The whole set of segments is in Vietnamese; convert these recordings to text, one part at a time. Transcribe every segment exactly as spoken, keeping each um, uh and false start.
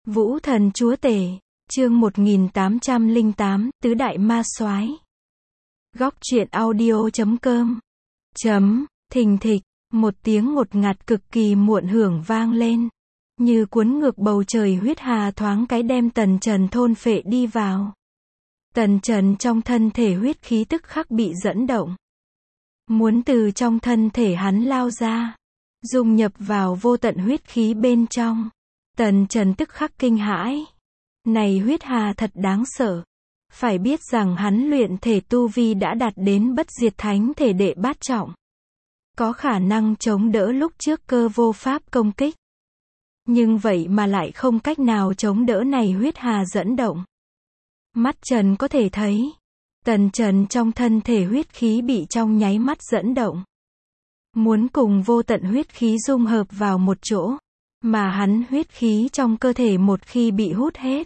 Vũ thần chúa tể, chương một nghìn tám trăm lẻ tám, tứ đại ma soái. Góc truyện audio chấm com. Chấm, thình thịch, một tiếng ngột ngạt cực kỳ muộn hưởng vang lên. Như cuốn ngược bầu trời huyết hà thoáng cái đem Tần Trần thôn phệ đi vào. Tần Trần trong thân thể huyết khí tức khắc bị dẫn động. Muốn từ trong thân thể hắn lao ra, dung nhập vào vô tận huyết khí bên trong. Tần Trần tức khắc kinh hãi. Này huyết hà thật đáng sợ. Phải biết rằng hắn luyện thể tu vi đã đạt đến bất diệt thánh thể đệ bát trọng. Có khả năng chống đỡ lúc trước cơ vô pháp công kích. Nhưng vậy mà lại không cách nào chống đỡ này huyết hà dẫn động. Mắt Trần có thể thấy. Tần Trần trong thân thể huyết khí bị trong nháy mắt dẫn động. Muốn cùng vô tận huyết khí dung hợp vào một chỗ. Mà hắn huyết khí trong cơ thể một khi bị hút hết.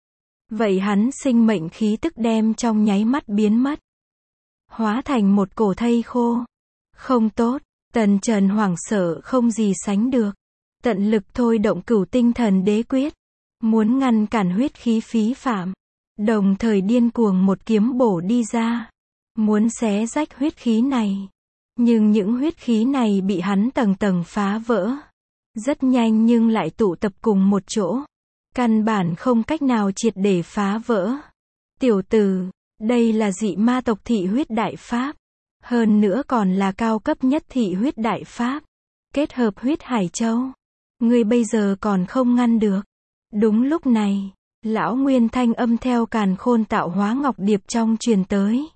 Vậy hắn sinh mệnh khí tức đem trong nháy mắt biến mất. Hóa thành một cổ thây khô. Không tốt, Tần Trần hoảng sợ không gì sánh được. Tận lực thôi động cửu tinh thần đế quyết. Muốn ngăn cản huyết khí phí phạm. Đồng thời điên cuồng một kiếm bổ đi ra. Muốn xé rách huyết khí này. Nhưng những huyết khí này bị hắn tầng tầng phá vỡ. Rất nhanh nhưng lại tụ tập cùng một chỗ. Căn bản không cách nào triệt để phá vỡ. Tiểu tử, đây là dị ma tộc thị huyết đại pháp. Hơn nữa còn là cao cấp nhất thị huyết đại pháp. Kết hợp huyết hải châu. Ngươi bây giờ còn không ngăn được. Đúng lúc này, lão Nguyên thanh âm theo càn khôn tạo hóa ngọc điệp trong truyền tới.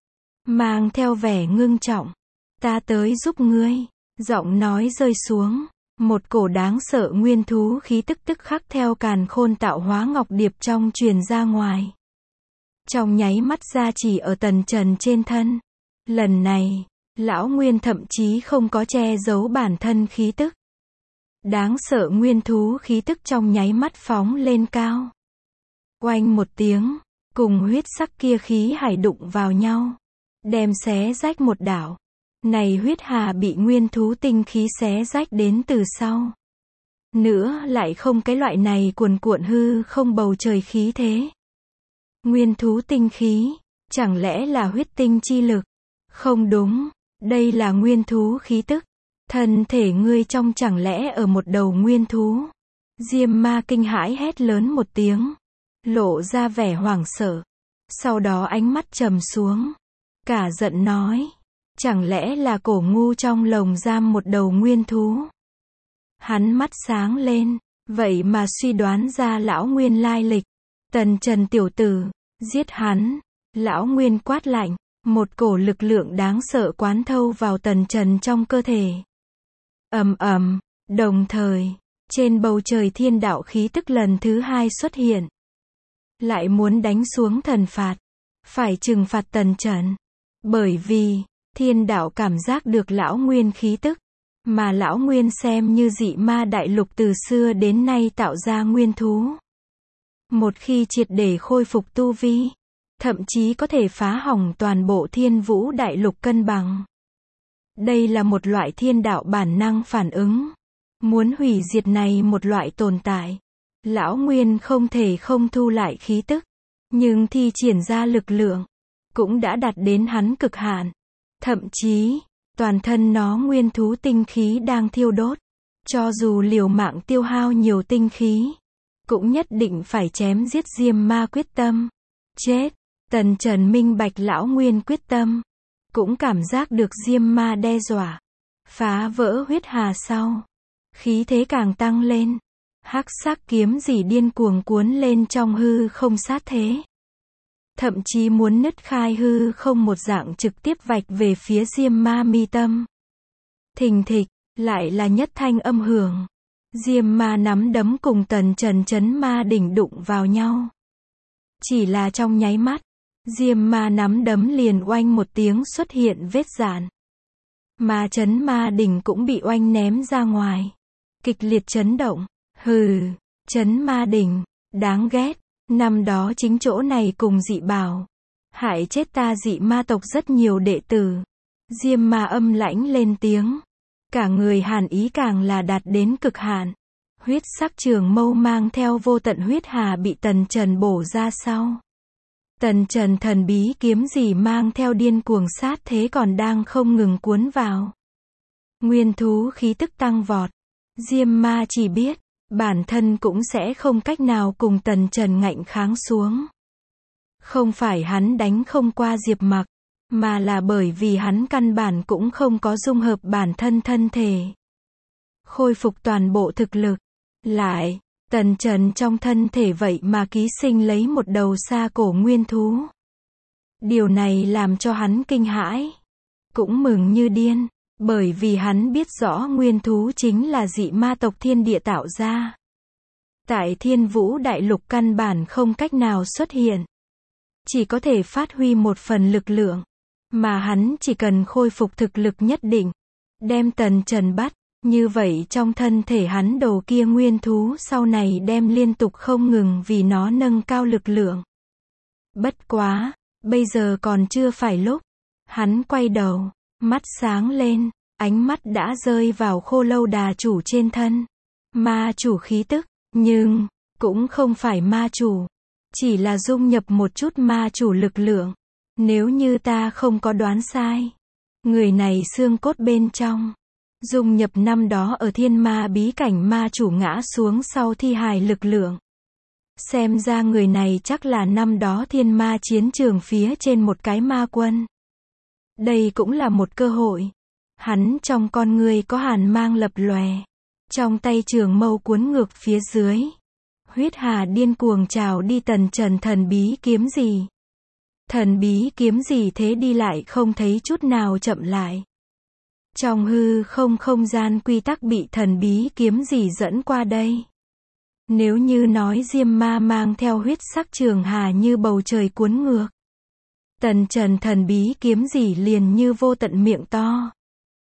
Mang theo vẻ ngưng trọng. Ta tới giúp ngươi. Giọng nói rơi xuống. Một cổ đáng sợ nguyên thú khí tức tức khắc theo càn khôn tạo hóa ngọc điệp trong truyền ra ngoài. Trong nháy mắt ra chỉ ở Tần Trần trên thân. Lần này, lão Nguyên thậm chí không có che giấu bản thân khí tức. Đáng sợ nguyên thú khí tức trong nháy mắt phóng lên cao. Oanh một tiếng, cùng huyết sắc kia khí hải đụng vào nhau. Đem xé rách một đảo. Này huyết hà bị nguyên thú tinh khí xé rách đến từ sau. Nữa lại không cái loại này cuồn cuộn hư không bầu trời khí thế. Nguyên thú tinh khí, chẳng lẽ là huyết tinh chi lực? Không đúng, đây là nguyên thú khí tức. Thân thể ngươi trong chẳng lẽ ở một đầu nguyên thú? Diêm ma kinh hãi hét lớn một tiếng. Lộ ra vẻ hoảng sợ. Sau đó ánh mắt trầm xuống. Cả giận nói. Chẳng lẽ là cổ ngu trong lồng giam một đầu nguyên thú? Hắn mắt sáng lên, vậy mà suy đoán ra lão Nguyên lai lịch. Tần Trần tiểu tử, giết hắn. Lão Nguyên quát lạnh, một cổ lực lượng đáng sợ quán thâu vào Tần Trần trong cơ thể. Ầm ầm, đồng thời, trên bầu trời thiên đạo khí tức lần thứ hai xuất hiện. Lại muốn đánh xuống thần phạt, phải trừng phạt Tần Trần. Bởi vì thiên đạo cảm giác được lão Nguyên khí tức, mà lão Nguyên xem như dị ma đại lục từ xưa đến nay tạo ra nguyên thú. Một khi triệt để khôi phục tu vi, thậm chí có thể phá hỏng toàn bộ thiên vũ đại lục cân bằng. Đây là một loại thiên đạo bản năng phản ứng. Muốn hủy diệt này một loại tồn tại. Lão Nguyên không thể không thu lại khí tức, nhưng thi triển ra lực lượng, cũng đã đạt đến hắn cực hạn. Thậm chí, toàn thân nó nguyên thú tinh khí đang thiêu đốt. Cho dù liều mạng tiêu hao nhiều tinh khí, cũng nhất định phải chém giết Diêm ma quyết tâm. Chết, Tần Trần minh bạch lão Nguyên quyết tâm. Cũng cảm giác được Diêm ma đe dọa. Phá vỡ huyết hà sau. Khí thế càng tăng lên. Hắc sắc kiếm rỉ điên cuồng cuốn lên trong hư không sát thế. Thậm chí muốn nứt khai hư không một dạng trực tiếp vạch về phía Diêm ma mi tâm. Thình thịch, lại là nhất thanh âm hưởng. Diêm ma nắm đấm cùng Tần Trần chấn ma đỉnh đụng vào nhau. Chỉ là trong nháy mắt, Diêm ma nắm đấm liền oanh một tiếng xuất hiện vết rạn. Mà chấn ma đỉnh cũng bị oanh ném ra ngoài. Kịch liệt chấn động. Hừ, chấn ma đỉnh, đáng ghét. Năm đó chính chỗ này cùng dị bảo. Hại chết ta dị ma tộc rất nhiều đệ tử. Diêm ma âm lãnh lên tiếng. Cả người hàn ý càng là đạt đến cực hạn. Huyết sắc trường mâu mang theo vô tận huyết hà bị Tần Trần bổ ra sau. Tần Trần thần bí kiếm gì mang theo điên cuồng sát thế còn đang không ngừng cuốn vào. Nguyên thú khí tức tăng vọt. Diêm ma chỉ biết, bản thân cũng sẽ không cách nào cùng Tần Trần ngạnh kháng xuống. Không phải hắn đánh không qua Diệp Mặc, mà là bởi vì hắn căn bản cũng không có dung hợp bản thân thân thể. Khôi phục toàn bộ thực lực. Lại, Tần Trần trong thân thể vậy mà ký sinh lấy một đầu sa cổ nguyên thú. Điều này làm cho hắn kinh hãi. Cũng mừng như điên, bởi vì hắn biết rõ nguyên thú chính là dị ma tộc thiên địa tạo ra. Tại Thiên Vũ Đại Lục căn bản không cách nào xuất hiện. Chỉ có thể phát huy một phần lực lượng. Mà hắn chỉ cần khôi phục thực lực nhất định. Đem Tần Trần bắt. Như vậy trong thân thể hắn đầu kia nguyên thú sau này đem liên tục không ngừng vì nó nâng cao lực lượng. Bất quá, bây giờ còn chưa phải lúc. Hắn quay đầu, mắt sáng lên, ánh mắt đã rơi vào Khô Lâu Đà chủ trên thân. Ma chủ khí tức, nhưng, cũng không phải ma chủ. Chỉ là dung nhập một chút ma chủ lực lượng. Nếu như ta không có đoán sai. Người này xương cốt bên trong. Dung nhập năm đó ở thiên ma bí cảnh ma chủ ngã xuống sau thi hài lực lượng. Xem ra người này chắc là năm đó thiên ma chiến trường phía trên một cái ma quân. Đây cũng là một cơ hội. Hắn trong con người có hàn mang lập lòe. Trong tay trường mâu cuốn ngược phía dưới. Huyết hà điên cuồng trào đi Tần Trần thần bí kiếm gì. Thần bí kiếm gì thế đi lại không thấy chút nào chậm lại. Trong hư không không gian quy tắc bị thần bí kiếm gì dẫn qua đây. Nếu như nói Diêm Ma mang theo huyết sắc trường hà như bầu trời cuốn ngược. Tần Trần thần bí kiếm gì liền như vô tận miệng to.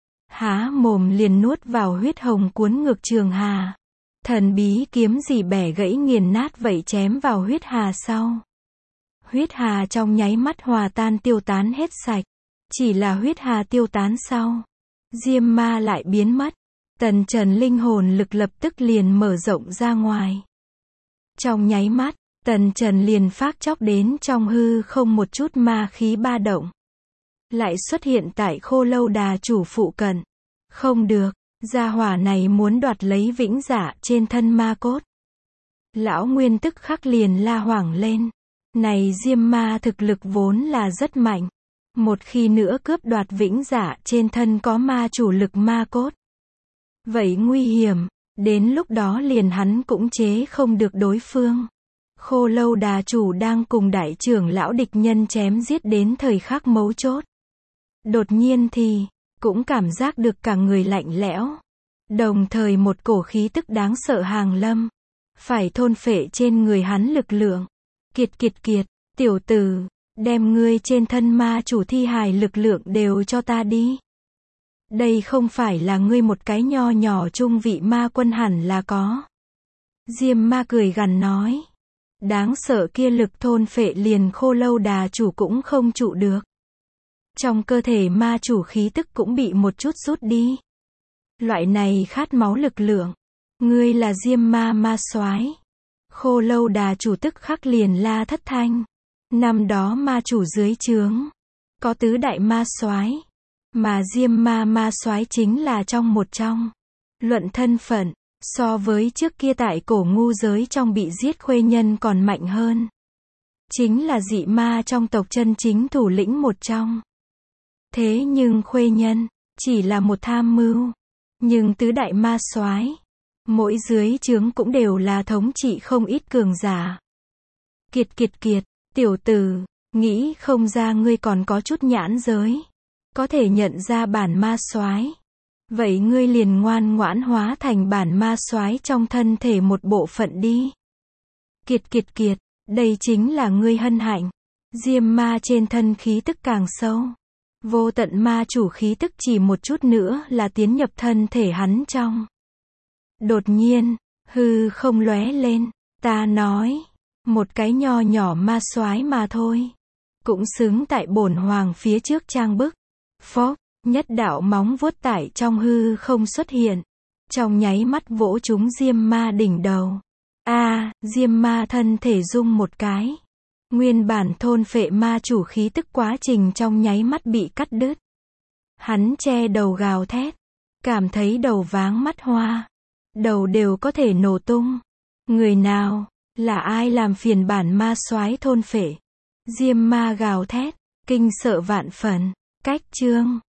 Há mồm liền nuốt vào huyết hồng cuốn ngược trường hà. Thần bí kiếm gì bẻ gãy nghiền nát vậy chém vào huyết hà sau. Huyết hà trong nháy mắt hòa tan tiêu tán hết sạch. Chỉ là huyết hà tiêu tán sau. Diêm ma lại biến mất. Tần Trần linh hồn lực lập tức liền mở rộng ra ngoài. Trong nháy mắt, Tần Trần liền phát chóc đến trong hư không một chút ma khí ba động. Lại xuất hiện tại Khô Lâu Đà chủ phụ cận. Không được, gia hỏa này muốn đoạt lấy vĩnh dạ trên thân ma cốt. Lão Nguyên tức khắc liền la hoảng lên. Này Diêm ma thực lực vốn là rất mạnh. Một khi nữa cướp đoạt vĩnh dạ trên thân có ma chủ lực ma cốt. Vậy nguy hiểm, đến lúc đó liền hắn cũng chế không được đối phương. Khô Lâu Đà chủ đang cùng đại trưởng lão địch nhân chém giết đến thời khắc mấu chốt. Đột nhiên thì, cũng cảm giác được cả người lạnh lẽo. Đồng thời một cổ khí tức đáng sợ hàng lâm. Phải thôn phệ trên người hắn lực lượng. Kiệt kiệt kiệt, tiểu tử. Đem ngươi trên thân ma chủ thi hài lực lượng đều cho ta đi. Đây không phải là ngươi một cái nho nhỏ trung vị ma quân hẳn là có. Diêm ma cười gằn nói. Đáng sợ kia lực thôn phệ liền Khô Lâu Đà chủ cũng không trụ được. Trong cơ thể ma chủ khí tức cũng bị một chút rút đi. Loại này khát máu lực lượng. Ngươi là Diêm ma ma soái. Khô Lâu Đà chủ tức khắc liền la thất thanh. Năm đó ma chủ dưới trướng. Có tứ đại ma soái. Mà Diêm ma ma soái chính là trong một trong. Luận thân phận. So với trước kia tại cổ ngu giới trong bị giết khuê nhân còn mạnh hơn. Chính là dị ma trong tộc chân chính thủ lĩnh một trong. Thế nhưng khuê nhân. Chỉ là một tham mưu. Nhưng tứ đại ma soái. Mỗi dưới trướng cũng đều là thống trị không ít cường giả. Kiệt kiệt kiệt. Tiểu tử, nghĩ không ra ngươi còn có chút nhãn giới. Có thể nhận ra bản ma soái. Vậy ngươi liền ngoan ngoãn hóa thành bản ma soái trong thân thể một bộ phận đi. Kiệt kiệt kiệt, đây chính là ngươi hân hạnh. Diêm ma trên thân khí tức càng sâu. Vô tận ma chủ khí tức chỉ một chút nữa là tiến nhập thân thể hắn trong. Đột nhiên, hư không lóe lên, ta nói. Một cái nho nhỏ ma soái mà thôi. Cũng xứng tại bổn hoàng phía trước trang bức. Phốc, nhất đạo móng vuốt tại trong hư không xuất hiện. trong nháy mắt vỗ trúng Diêm Ma đỉnh đầu. A, Diêm Ma thân thể rung một cái. Nguyên bản thôn phệ ma chủ khí tức quá trình trong nháy mắt bị cắt đứt. Hắn che đầu gào thét, cảm thấy đầu váng mắt hoa, đầu đều có thể nổ tung. Người nào, là ai làm phiền bản ma soái thôn phệ? Diêm Ma gào thét, kinh sợ vạn phần. Cách chương